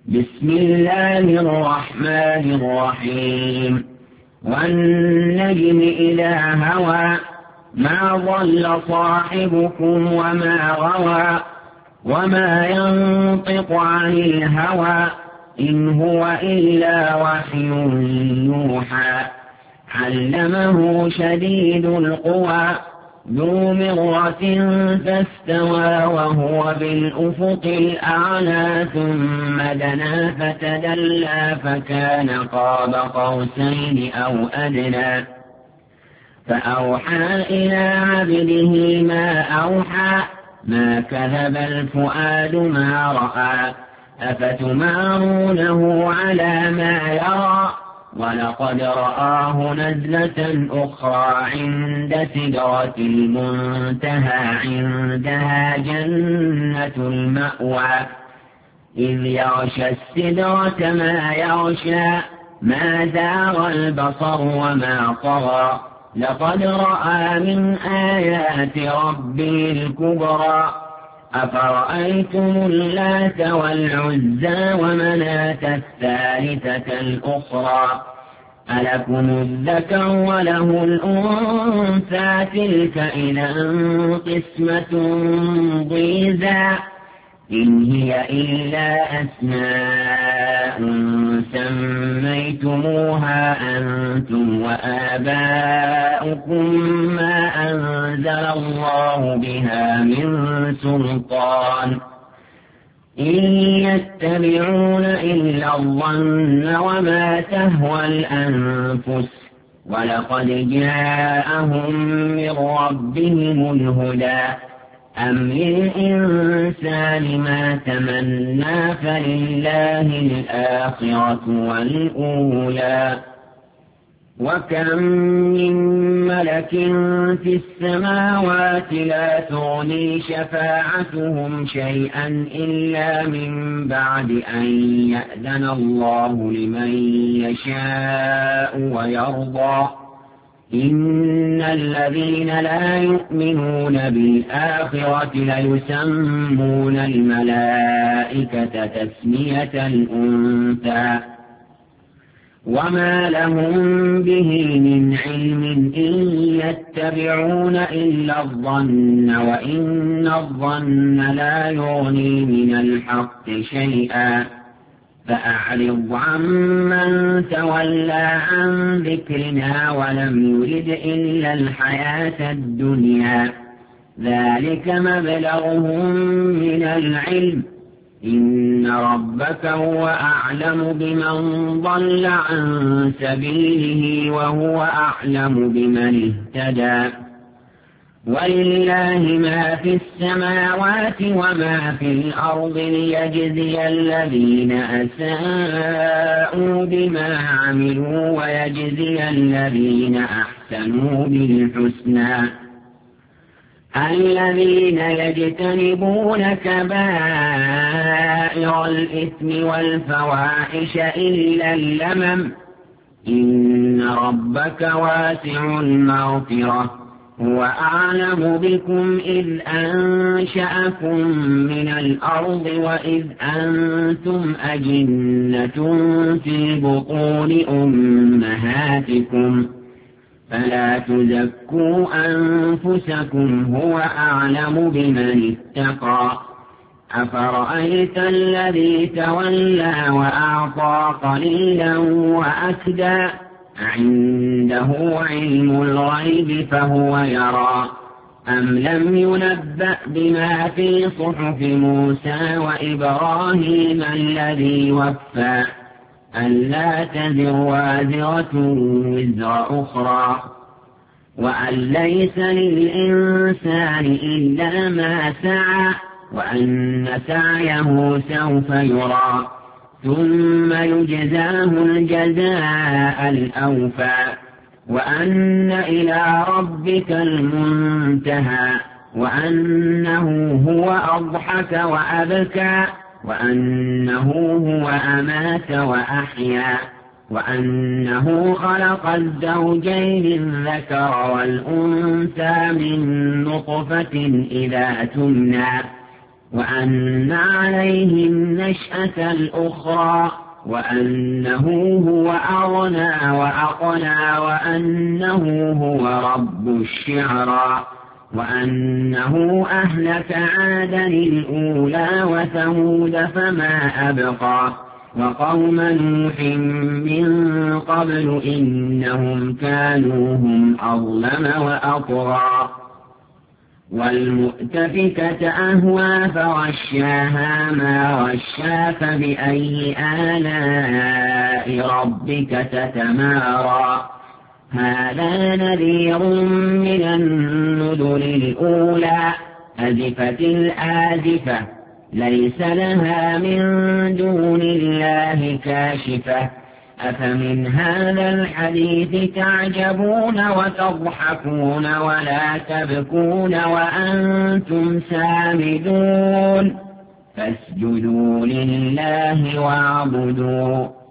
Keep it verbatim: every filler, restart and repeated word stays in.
بسم الله الرحمن الرحيم والنجم إذا هوى ما ضل صاحبكم وما غوى وما ينطق عن الهوى إن هو إلا وحي يوحى علمه شديد القوى ذو مرة فاستوى وهو بالأفق الأعلى ثم دنا فتدلى فكان قاب قوسين أو أدنى فأوحى إلى عبده ما أوحى ما كذب الفؤاد ما رأى أفتمارونه على ما يرى ولقد رآه نزلة أخرى عند سدرة المنتهى عندها جنة المأوى إذ يغشى السدرة ما يغشى ما زاغ البصر وما طغى لقد رأى من آيات ربه الكبرى أفرأيتم اللات والعزى ومناة الثالثة الأخرى ألكم الذكر وله الأنثى تلك إذا قسمة ضيزى إن هي إلا أسماء سميتموها أنتم وآباؤكم ما أنزل الله بها من سلطان إن يتبعون إلا الظن وما تهوى الأنفس ولقد جاءهم من ربهم الهدى أم للإنسان ما تمنى فلله الآخرة والأولى وكم من ملك في السماوات لا تغني شفاعتهم شيئا إلا من بعد أن يأذن الله لمن يشاء ويرضى إن الذين لا يؤمنون بالآخرة ليسمون الملائكة تسمية الأنثى وما لهم به من علم إن يتبعون إلا الظن وإن الظن لا يغني من الحق شيئا فأعرض عمن تولى عن ذكرنا ولم يرد إلا الحياة الدنيا ذلك مبلغهم من العلم إن ربك هو أعلم بمن ضل عن سبيله وهو أعلم بمن اهتدى ولله ما في السماوات وما في الأرض ليجزي الذين أساءوا بما عملوا ويجزي الذين أحسنوا بالحسنى الذين يجتنبون كبائر الإثم والفواحش إلا اللمم إن ربك واسع المغفرة هو أعلم بكم إذ أنشأكم من الأرض وإذ أنتم أجنة في بطون أمهاتكم فلا تزكوا أنفسكم هو أعلم بمن اتقى أفرأيت الذي تولى وأعطى قليلا وأكدى عنده علم الغيب فهو يرى أم لم ينبأ بما في صحف موسى وإبراهيم الذي وفى ألا تزر وازرة وزر أخرى وأن ليس للإنسان إلا ما سعى وأن سعيه سوف يرى ثم يجزاه الجزاء الأوفى وأن إلى ربك المنتهى وأنه هو أضحك وأبكى وأنه هو أمات وأحيا وأنه خلق الزوجين الذكر والأنثى من نطفة إذا تمنى وأن عليه النشأة الأخرى وأنه هو أغنى وأقنى وأنه هو رب الشعرى وأنه أهلك عادا الأولى وثمود فما أبقى وقوم نوح من قبل إنهم كانوا هم أظلم وأطغى والمؤتفكة أهوى فغشاها ما غشا فبأي آلاء ربك تتمارى هذا نذير من النذر الأولى أزفت الآزفة ليس لها من دون الله كاشفة أفمن هذا الحديث تعجبون وتضحكون ولا تبكون وأنتم سامدون فاسجدوا لله واعبدوا